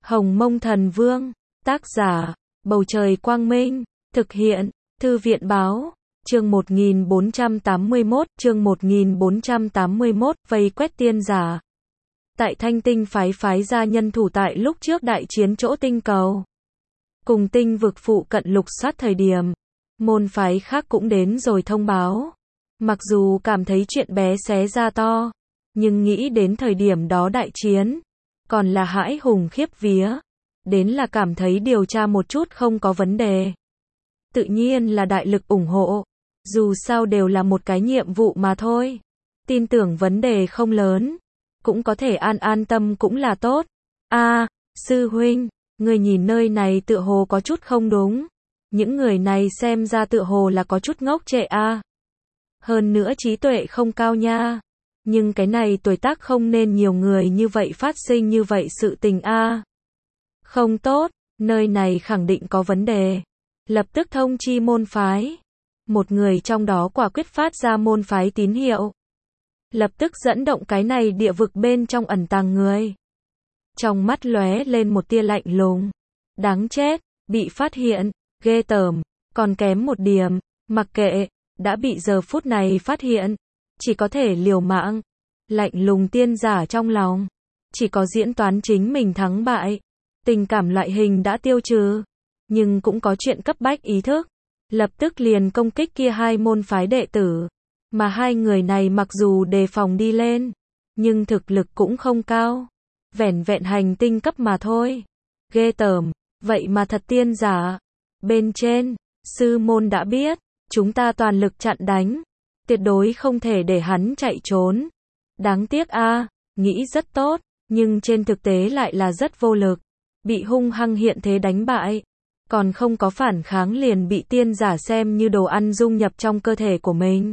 Hồng Mông Thần Vương, tác giả, Bầu Trời Quang Minh, thực hiện, Thư viện Báo, chương 1481, vây quét tiên giả. Tại Thanh Tinh phái ra nhân thủ tại lúc trước đại chiến chỗ tinh cầu. Cùng tinh vực phụ cận lục soát thời điểm, môn phái khác cũng đến rồi thông báo. Mặc dù cảm thấy chuyện bé xé ra to, nhưng nghĩ đến thời điểm đó đại chiến, còn là hãi hùng khiếp vía. Đến là cảm thấy điều tra một chút không có vấn đề. Tự nhiên là đại lực ủng hộ. Dù sao đều là một cái nhiệm vụ mà thôi. Tin tưởng vấn đề không lớn. Cũng có thể an tâm cũng là tốt. Sư huynh, người nhìn nơi này tựa hồ có chút không đúng. Những người này xem ra tựa hồ là có chút ngốc trệ Hơn nữa trí tuệ không cao nha. Nhưng cái này tuổi tác không nên nhiều người như vậy phát sinh như vậy sự tình Không tốt, nơi này khẳng định có vấn đề. Lập tức thông chi môn phái. Một người trong đó quả quyết phát ra môn phái tín hiệu. Lập tức dẫn động cái này địa vực bên trong ẩn tàng người. Trong mắt lóe lên một tia lạnh lùng. Đáng chết, bị phát hiện, ghê tởm, còn kém một điểm, mặc kệ, đã bị giờ phút này phát hiện. Chỉ có thể liều mạng. Lạnh lùng tiên giả trong lòng. Chỉ có diễn toán chính mình thắng bại. Tình cảm loại hình đã tiêu trừ. Nhưng cũng có chuyện cấp bách ý thức. Lập tức liền công kích kia hai môn phái đệ tử. Mà hai người này mặc dù đề phòng đi lên, nhưng thực lực cũng không cao. Vẻn vẹn hành tinh cấp mà thôi. Ghê tởm, vậy mà thật tiên giả. Bên trên, sư môn đã biết, chúng ta toàn lực chặn đánh. Tuyệt đối không thể để hắn chạy trốn. Đáng tiếc nghĩ rất tốt, nhưng trên thực tế lại là rất vô lực. Bị hung hăng hiện thế đánh bại. Còn không có phản kháng liền bị tiên giả xem như đồ ăn dung nhập trong cơ thể của mình.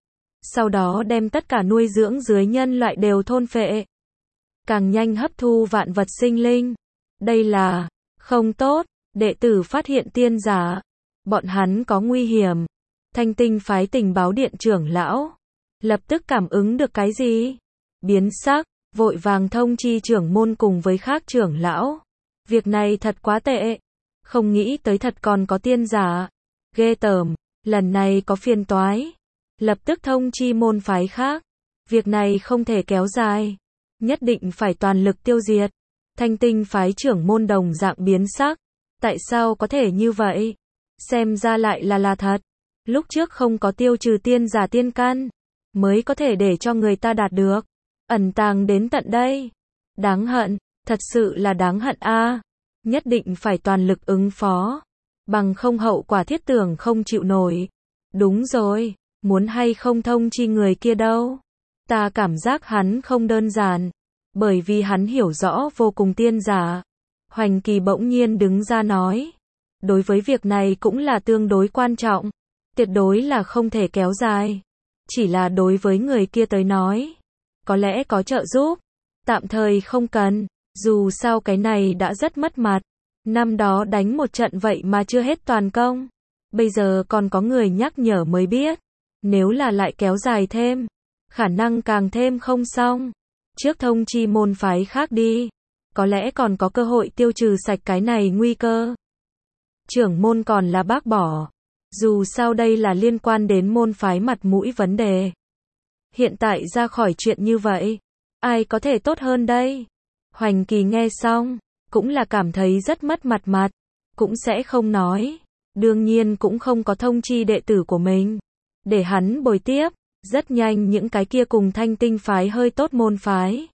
Sau đó đem tất cả nuôi dưỡng dưới nhân loại đều thôn phệ. Càng nhanh hấp thu vạn vật sinh linh. Đây là không tốt. Đệ tử phát hiện tiên giả. Bọn hắn có nguy hiểm. Thanh Tinh phái tình báo điện trưởng lão. Lập tức cảm ứng được cái gì? Biến sắc, vội vàng thông chi trưởng môn cùng với khác trưởng lão. Việc này thật quá tệ. Không nghĩ tới thật còn có tiên giả. Ghê tởm, lần này có phiền toái. Lập tức thông chi môn phái khác. Việc này không thể kéo dài. Nhất định phải toàn lực tiêu diệt. Thanh Tinh phái trưởng môn đồng dạng biến sắc. Tại sao có thể như vậy? Xem ra lại là thật. Lúc trước không có tiêu trừ tiên giả tiên căn, mới có thể để cho người ta đạt được. Ẩn tàng đến tận đây. Đáng hận, thật sự là đáng hận Nhất định phải toàn lực ứng phó. Bằng không hậu quả thiết tưởng không chịu nổi. Đúng rồi, muốn hay không thông chi người kia đâu. Ta cảm giác hắn không đơn giản. Bởi vì hắn hiểu rõ vô cùng tiên giả. Hoành Kỳ bỗng nhiên đứng ra nói. Đối với việc này cũng là tương đối quan trọng. Tuyệt đối là không thể kéo dài. Chỉ là đối với người kia tới nói. Có lẽ có trợ giúp. Tạm thời không cần. Dù sao cái này đã rất mất mặt. Năm đó đánh một trận vậy mà chưa hết toàn công. Bây giờ còn có người nhắc nhở mới biết. Nếu là lại kéo dài thêm. Khả năng càng thêm không xong. Trước thông chi môn phái khác đi. Có lẽ còn có cơ hội tiêu trừ sạch cái này nguy cơ. Trưởng môn còn là bác bỏ. Dù sao đây là liên quan đến môn phái mặt mũi vấn đề. Hiện tại ra khỏi chuyện như vậy. Ai có thể tốt hơn đây? Hoành Kỳ nghe xong. Cũng là cảm thấy rất mất mặt. Cũng sẽ không nói. Đương nhiên cũng không có thông chi đệ tử của mình. Để hắn bồi tiếp. Rất nhanh những cái kia cùng Thanh Tinh phái hơi tốt môn phái.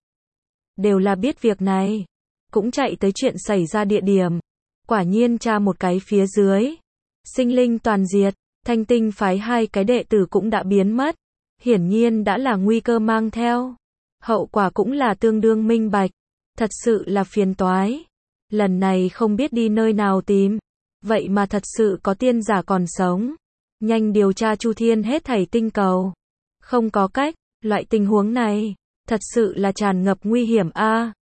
Đều là biết việc này. Cũng chạy tới chuyện xảy ra địa điểm. Quả nhiên tra một cái phía dưới. Sinh linh toàn diệt. Thanh Tinh phái hai cái đệ tử cũng đã biến mất. Hiển nhiên đã là nguy cơ mang theo. Hậu quả cũng là tương đương minh bạch. Thật sự là phiền toái. Lần này không biết đi nơi nào tìm. Vậy mà thật sự có tiên giả còn sống. Nhanh điều tra chu thiên hết thảy tinh cầu. Không có cách, loại tình huống này. Thật sự là tràn ngập nguy hiểm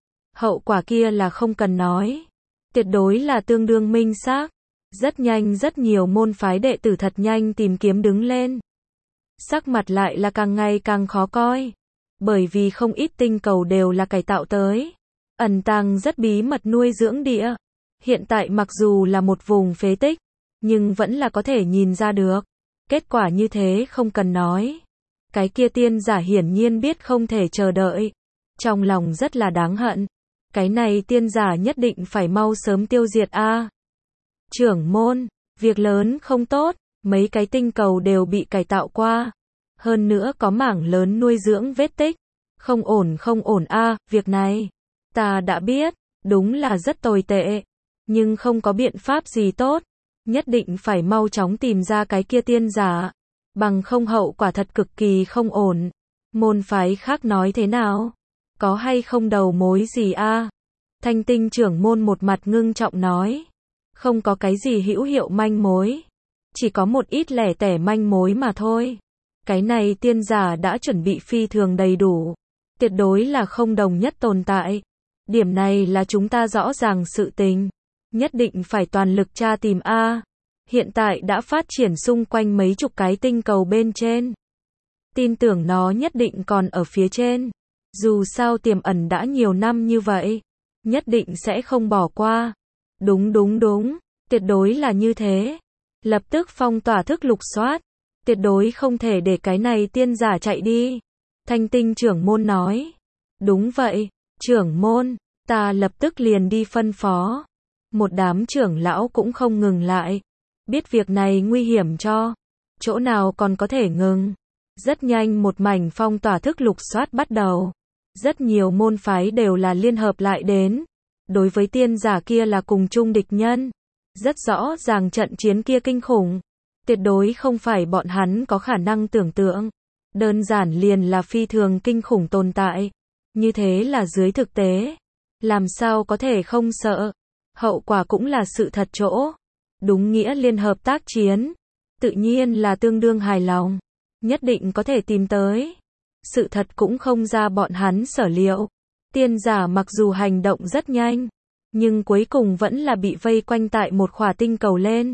Hậu quả kia là không cần nói. Tuyệt đối là tương đương minh xác. Rất nhanh rất nhiều môn phái đệ tử thật nhanh tìm kiếm đứng lên. Sắc mặt lại là càng ngày càng khó coi. Bởi vì không ít tinh cầu đều là cải tạo tới. ẩn tàng rất bí mật nuôi dưỡng địa. Hiện tại mặc dù là một vùng phế tích, nhưng vẫn là có thể nhìn ra được. Kết quả như thế không cần nói. Cái kia tiên giả hiển nhiên biết không thể chờ đợi. Trong lòng rất là đáng hận. Cái này tiên giả nhất định phải mau sớm tiêu diệt a. Trưởng môn, việc lớn không tốt, mấy cái tinh cầu đều bị cải tạo qua. Hơn nữa có mảng lớn nuôi dưỡng vết tích. Không ổn a, việc này. Ta đã biết, đúng là rất tồi tệ. Nhưng không có biện pháp gì tốt. Nhất định phải mau chóng tìm ra cái kia tiên giả. Bằng không hậu quả thật cực kỳ không ổn. Môn phái khác nói thế nào? Có hay không đầu mối gì a? Thanh tinh trưởng môn một mặt ngưng trọng nói. Không có cái gì hữu hiệu manh mối. Chỉ có một ít lẻ tẻ manh mối mà thôi. Cái này tiên giả đã chuẩn bị phi thường đầy đủ. Tuyệt đối là không đồng nhất tồn tại. Điểm này là chúng ta rõ ràng sự tình. Nhất định phải toàn lực tra tìm a. Hiện tại đã phát triển xung quanh mấy chục cái tinh cầu bên trên. Tin tưởng nó nhất định còn ở phía trên. Dù sao tiềm ẩn đã nhiều năm như vậy. Nhất định sẽ không bỏ qua. Đúng. Tuyệt đối là như thế. Lập tức phong tỏa thức lục soát. Tuyệt đối không thể để cái này tiên giả chạy đi. Thanh tinh trưởng môn nói. Đúng vậy, trưởng môn, ta lập tức liền đi phân phó. Một đám trưởng lão cũng không ngừng lại. Biết việc này nguy hiểm cho. Chỗ nào còn có thể ngừng. Rất nhanh một mảnh phong tỏa thức lục soát bắt đầu. Rất nhiều môn phái đều là liên hợp lại đến. Đối với tiên giả kia là cùng chung địch nhân. Rất rõ ràng trận chiến kia kinh khủng. Tuyệt đối không phải bọn hắn có khả năng tưởng tượng. Đơn giản liền là phi thường kinh khủng tồn tại. Như thế là dưới thực tế. Làm sao có thể không sợ. Hậu quả cũng là sự thật chỗ. Đúng nghĩa liên hợp tác chiến. Tự nhiên là tương đương hài lòng. Nhất định có thể tìm tới. Sự thật cũng không ra bọn hắn sở liệu. Tiên giả mặc dù hành động rất nhanh. Nhưng cuối cùng vẫn là bị vây quanh tại một khỏa tinh cầu lên.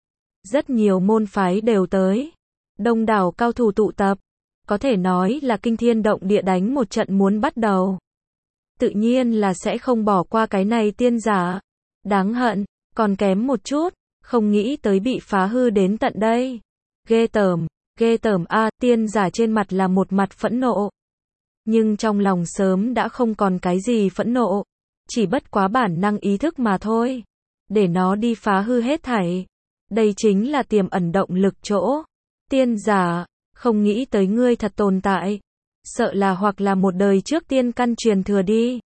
Rất nhiều môn phái đều tới. Đông đảo cao thủ tụ tập. Có thể nói là kinh thiên động địa đánh một trận muốn bắt đầu. Tự nhiên là sẽ không bỏ qua cái này tiên giả. Đáng hận, còn kém một chút. Không nghĩ tới bị phá hư đến tận đây. Ghê tởm a, tiên giả trên mặt là một mặt phẫn nộ. Nhưng trong lòng sớm đã không còn cái gì phẫn nộ. Chỉ bất quá bản năng ý thức mà thôi. Để nó đi phá hư hết thảy. Đây chính là tiềm ẩn động lực chỗ. Tiên giả, không nghĩ tới ngươi thật tồn tại. Sợ là hoặc là một đời trước tiên căn truyền thừa đi.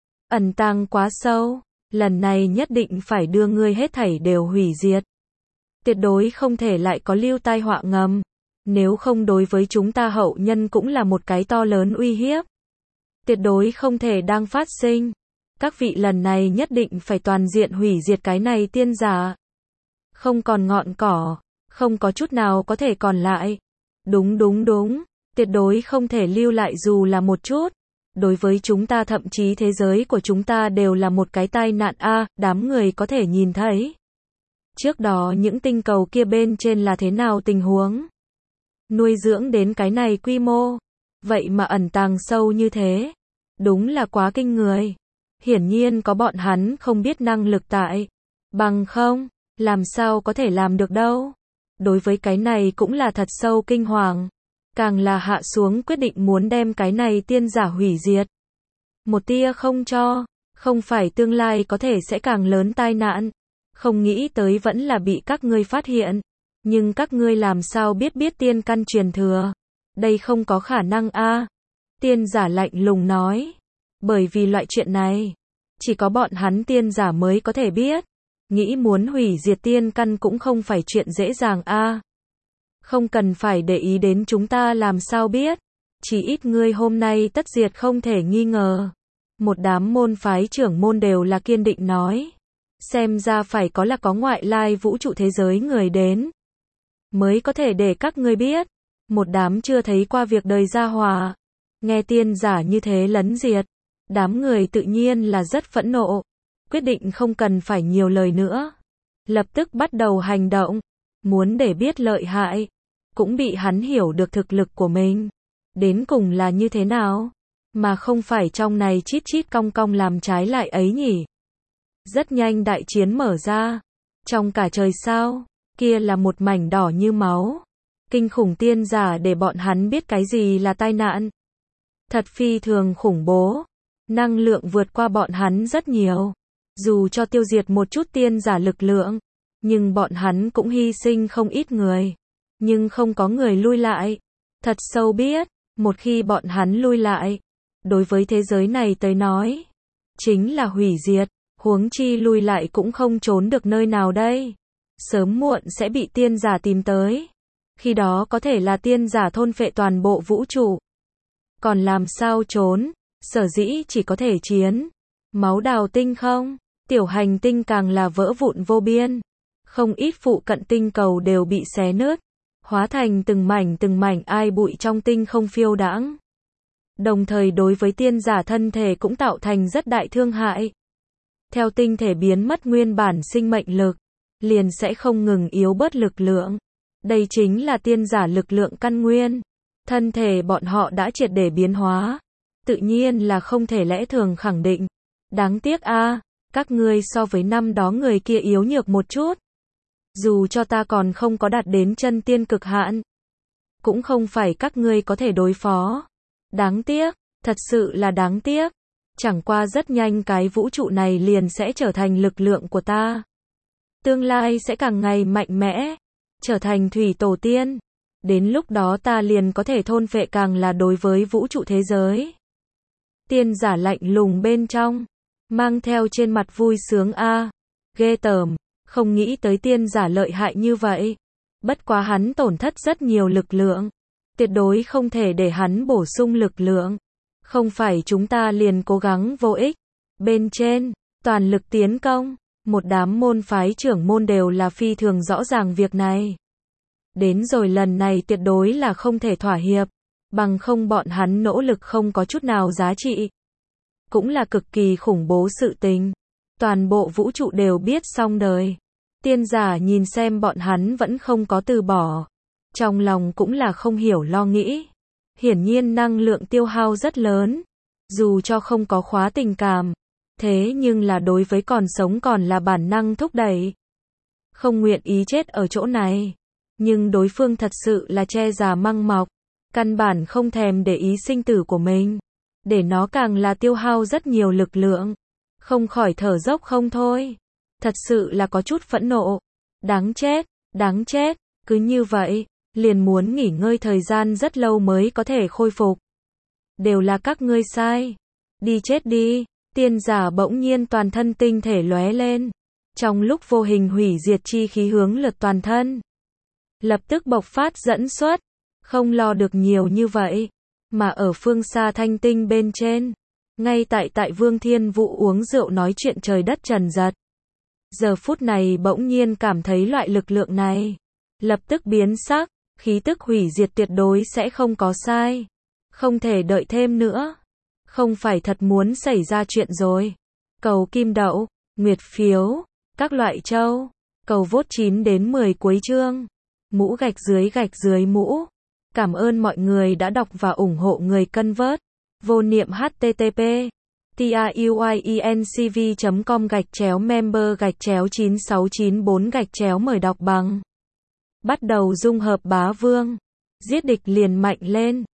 Ẩn tàng quá sâu. Lần này nhất định phải đưa ngươi hết thảy đều hủy diệt. Tuyệt đối không thể lại có lưu tai họa ngầm. Nếu không đối với chúng ta hậu nhân cũng là một cái to lớn uy hiếp. Tuyệt đối không thể đang phát sinh. Các vị lần này nhất định phải toàn diện hủy diệt cái này tiên giả. Không còn ngọn cỏ, không có chút nào có thể còn lại. Đúng. Tuyệt đối không thể lưu lại dù là một chút. Đối với chúng ta thậm chí thế giới của chúng ta đều là một cái tai nạn a, đám người có thể nhìn thấy. Trước đó những tinh cầu kia bên trên là thế nào tình huống? Nuôi dưỡng đến cái này quy mô. Vậy mà ẩn tàng sâu như thế. Đúng là quá kinh người. Hiển nhiên có bọn hắn không biết năng lực tại. Bằng không, làm sao có thể làm được đâu. Đối với cái này cũng là thật sâu kinh hoàng. Càng là hạ xuống quyết định muốn đem cái này tiên giả hủy diệt. Một tia không cho, không phải tương lai có thể sẽ càng lớn tai nạn. Không nghĩ tới vẫn là bị các ngươi phát hiện. Nhưng các ngươi làm sao biết tiên căn truyền thừa. Đây không có khả năng a. Tiên giả lạnh lùng nói. Bởi vì loại chuyện này, chỉ có bọn hắn tiên giả mới có thể biết. Nghĩ muốn hủy diệt tiên căn cũng không phải chuyện dễ dàng a. Không cần phải để ý đến chúng ta làm sao biết. Chỉ ít ngươi hôm nay tất diệt không thể nghi ngờ. Một đám môn phái trưởng môn đều là kiên định nói. Xem ra phải có ngoại lai vũ trụ thế giới người đến. Mới có thể để các ngươi biết. Một đám chưa thấy qua việc đời gia hòa. Nghe tiên giả như thế lấn diệt. Đám người tự nhiên là rất phẫn nộ. Quyết định không cần phải nhiều lời nữa. Lập tức bắt đầu hành động. Muốn để biết lợi hại. Cũng bị hắn hiểu được thực lực của mình. Đến cùng là như thế nào. Mà không phải trong này chít chít cong cong làm trái lại ấy nhỉ. Rất nhanh đại chiến mở ra. Trong cả trời sao, kia là một mảnh đỏ như máu. Kinh khủng tiên giả để bọn hắn biết cái gì là tai nạn. Thật phi thường khủng bố. Năng lượng vượt qua bọn hắn rất nhiều. Dù cho tiêu diệt một chút tiên giả lực lượng, nhưng bọn hắn cũng hy sinh không ít người. Nhưng không có người lui lại. Thật sâu biết, một khi bọn hắn lui lại, đối với thế giới này tới nói, chính là hủy diệt. Huống chi lui lại cũng không trốn được nơi nào đây. Sớm muộn sẽ bị tiên giả tìm tới. Khi đó có thể là tiên giả thôn phệ toàn bộ vũ trụ. Còn làm sao trốn, sở dĩ chỉ có thể chiến. Máu đào tinh không, tiểu hành tinh càng là vỡ vụn vô biên. Không ít phụ cận tinh cầu đều bị xé nứt, hóa thành từng mảnh ai bụi trong tinh không phiêu đãng. Đồng thời đối với tiên giả thân thể cũng tạo thành rất đại thương hại. Theo tinh thể biến mất nguyên bản sinh mệnh lực, liền sẽ không ngừng yếu bớt lực lượng. Đây chính là tiên giả lực lượng căn nguyên. Thân thể bọn họ đã triệt để biến hóa. Tự nhiên là không thể lẽ thường khẳng định. Đáng tiếc a, các ngươi so với năm đó người kia yếu nhược một chút. Dù cho ta còn không có đạt đến chân tiên cực hạn, cũng không phải các ngươi có thể đối phó. Đáng tiếc, thật sự là đáng tiếc. Chẳng qua rất nhanh cái vũ trụ này liền sẽ trở thành lực lượng của ta. Tương lai sẽ càng ngày mạnh mẽ, trở thành thủy tổ tiên. Đến lúc đó ta liền có thể thôn phệ càng là đối với vũ trụ thế giới. Tiên giả lạnh lùng bên trong, mang theo trên mặt vui sướng a, ghê tởm, không nghĩ tới tiên giả lợi hại như vậy. Bất quá hắn tổn thất rất nhiều lực lượng, tuyệt đối không thể để hắn bổ sung lực lượng. Không phải chúng ta liền cố gắng vô ích. Bên trên, toàn lực tiến công, một đám môn phái trưởng môn đều là phi thường rõ ràng việc này. Đến rồi lần này tuyệt đối là không thể thỏa hiệp, bằng không bọn hắn nỗ lực không có chút nào giá trị. Cũng là cực kỳ khủng bố sự tình. Toàn bộ vũ trụ đều biết xong đời. Tiên giả nhìn xem bọn hắn vẫn không có từ bỏ. Trong lòng cũng là không hiểu lo nghĩ. Hiển nhiên năng lượng tiêu hao rất lớn. Dù cho không có khóa tình cảm. Thế nhưng là đối với còn sống còn là bản năng thúc đẩy. Không nguyện ý chết ở chỗ này. Nhưng đối phương thật sự là che già măng mọc. Căn bản không thèm để ý sinh tử của mình. Để nó càng là tiêu hao rất nhiều lực lượng. Không khỏi thở dốc không thôi. Thật sự là có chút phẫn nộ. Đáng chết, cứ như vậy, liền muốn nghỉ ngơi thời gian rất lâu mới có thể khôi phục. Đều là các ngươi sai. Đi chết đi, tiên giả bỗng nhiên toàn thân tinh thể lóe lên. Trong lúc vô hình hủy diệt chi khí hướng lượt toàn thân. Lập tức bộc phát dẫn xuất, không lo được nhiều như vậy. Mà ở phương xa thanh tinh bên trên, ngay tại Vương Thiên Vũ uống rượu nói chuyện trời đất trần giật. Giờ phút này bỗng nhiên cảm thấy loại lực lượng này. Lập tức biến sắc, khí tức hủy diệt tuyệt đối sẽ không có sai. Không thể đợi thêm nữa. Không phải thật muốn xảy ra chuyện rồi. Cầu kim đậu, nguyệt phiếu, các loại châu. Cầu vote 9 đến 10 cuối chương. Mũ gạch dưới mũ. Cảm ơn mọi người đã đọc và ủng hộ người cân vớt. Vô niệm http truyencv.com/member/9694 mời đọc bằng. Bắt đầu dung hợp bá vương. Giết địch liền mạnh lên.